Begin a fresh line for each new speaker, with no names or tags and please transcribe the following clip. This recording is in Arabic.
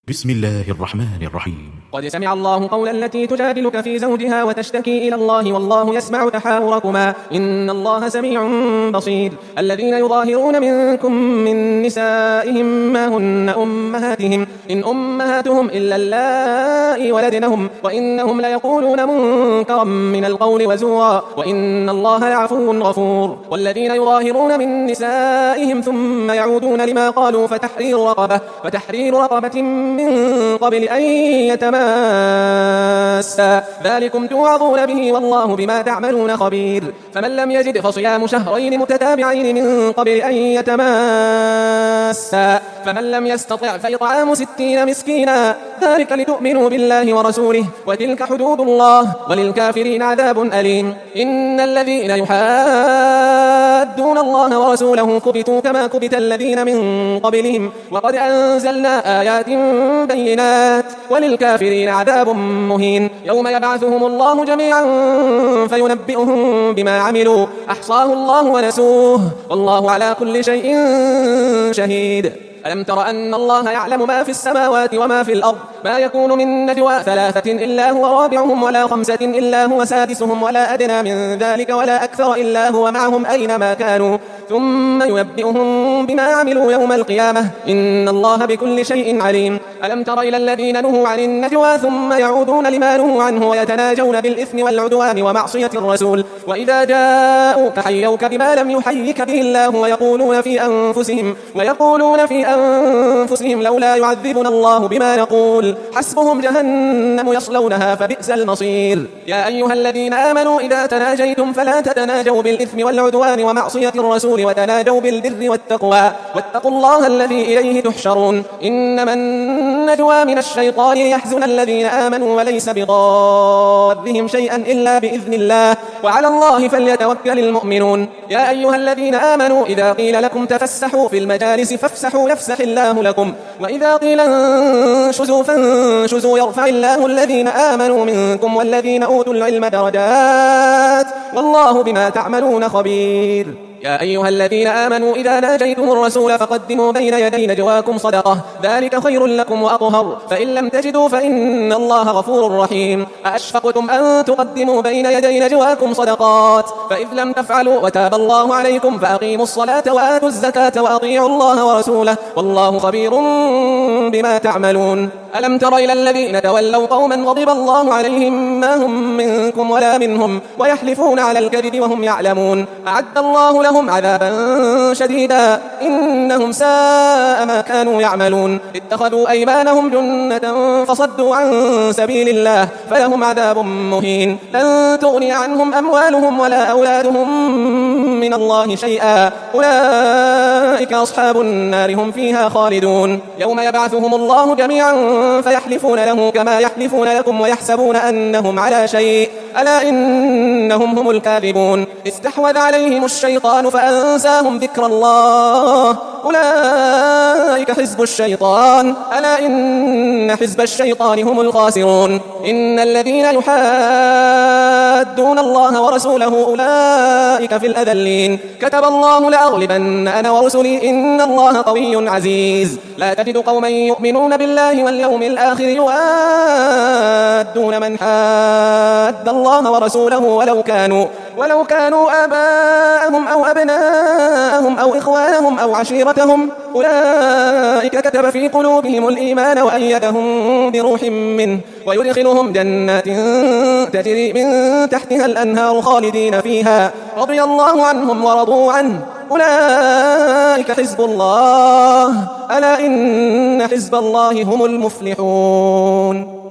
بسم الله الرحمن الرحيم.
قد سمع الله قول التي تجادلك في زوجها وتشتكي إلى الله والله يسمع تحاوركما إن الله سميع بصير. الذين يظاهرون منكم من نسائهم ما هن أمهاتهم إن أمهاتهم إلا اللائي ولدنهم وإنهم ليقولون منكرا من القول وزورا وإن الله لعفو غفور. والذين يظاهرون من نسائهم ثم يعودون لما قالوا فتحرير رقبة من قبل أن يتماسا ذلكم توعظون به والله بما تعملون خبير. فمن لم يجد فصيام شهرين متتابعين من قبل أن يتماسا فمن لم يستطع فإطعام 60 مسكينا ذلك لتؤمنوا بالله ورسوله وتلك حدود الله وللكافرين عذاب أليم. إن الذين يحادون الله ورسوله كبتوا كما كبت الذين من قبلهم وقد أنزلنا آيات بينات وللكافرين عذاب مهين. يوم يبعثهم الله جميعا فينبئهم بما عملوا أحصاه الله ونسوه والله على كل شيء شهيد. ألم تر أن الله يعلم ما في السماوات وما في الأرض ما يكون من نجوى 3 إلا هو رابعهم ولا 5 إلا هو سادسهم ولا أدنى من ذلك ولا أكثر إلا هو معهم أينما كانوا ثم ينبئهم بما عملوا يوم القيامة إن الله بكل شيء عليم. ألم تر إلى الذين نهوا عن النجوى ثم يعودون لما نهوا عنه ويتناجون بالإثم والعدوان ومعصية الرسول وإذا جاءوك حيوك بما لم يحيك به الله ويقولون في أنفسهم لولا يعذبنا الله بما نقول حسبهم جهنم يصلونها فبئس المصير. يا أيها الذين آمنوا إذا تناجيتم فلا تتناجوا بالإثم والعدوان ومعصية الرسول وتناجوا بالبر والتقوى واتقوا الله الذي إليه تحشرون. إنما النجوى من الشيطان ليحزن الذين آمنوا وليس بضارهم شيئا إلا بإذن الله وعلى الله فليتوكل المؤمنون. يا أيها الذين آمنوا إذا قيل لكم تفسحوا في المجالس فافسحوا يفسح الله لكم وإذا قيل انشزوا فانشزوا يرفع الله الذين آمنوا منكم والذين أوتوا العلم درجات والله بما تعملون خبير. يا أيها الذين آمنوا إذا ناجيتم الرسول فقدموا بين يدي نجواكم صدقة ذلك خير لكم وأطهر فإن لم تجدوا فإن الله غفور رحيم. أأشفقتم أن تقدموا بين يدي نجواكم صدقات فإذ لم تفعلوا وتاب الله عليكم فأقيموا الصلاة وآتوا الزكاة وأطيعوا الله ورسوله والله خبير بما تعملون. ألم تر إلى الذين تولوا قوما غضب الله عليهم ما هم منكم ولا منهم ويحلفون على الكذب وهم يعلمون أعد الله لهم عذابا شديدا إنهم ساء ما كانوا يعملون. اتخذوا أيمانهم جنة فصدوا عن سبيل الله فلهم عذاب مهين. لن تغني عنهم أموالهم ولا أولادهم من الله شيئا أولئك أصحاب النار هم فيها خالدون. يوم يبعثهم الله جميعا فيحلفون له كما يحلفون لكم ويحسبون أنهم على شيء ألا إنهم هم الكاذبون. استحوذ عليهم الشيطان فأنساهم ذكر الله أولئك حزب الشيطان ألا إن حزب الشيطان هم الخاسرون. إن الذين يحادون الله ورسوله أولئك في الأذلين كتب الله لأغلبن أنا ورسلي إن الله قوي عزيز. لا تجد قوما يؤمنون بالله واليوم الآخر يوادون من حاد الله ورسوله ولو كانوا آباءهم أو أبناءهم أو إخوانهم أو عشيرتهم أولئك كتب في قلوبهم الإيمان وأيدهم بروح منه ويدخلهم جنات تجري من تحتها الأنهار خالدين فيها رضي الله عنهم ورضوا عنه أولئك حزب الله ألا إن حزب الله هم المفلحون.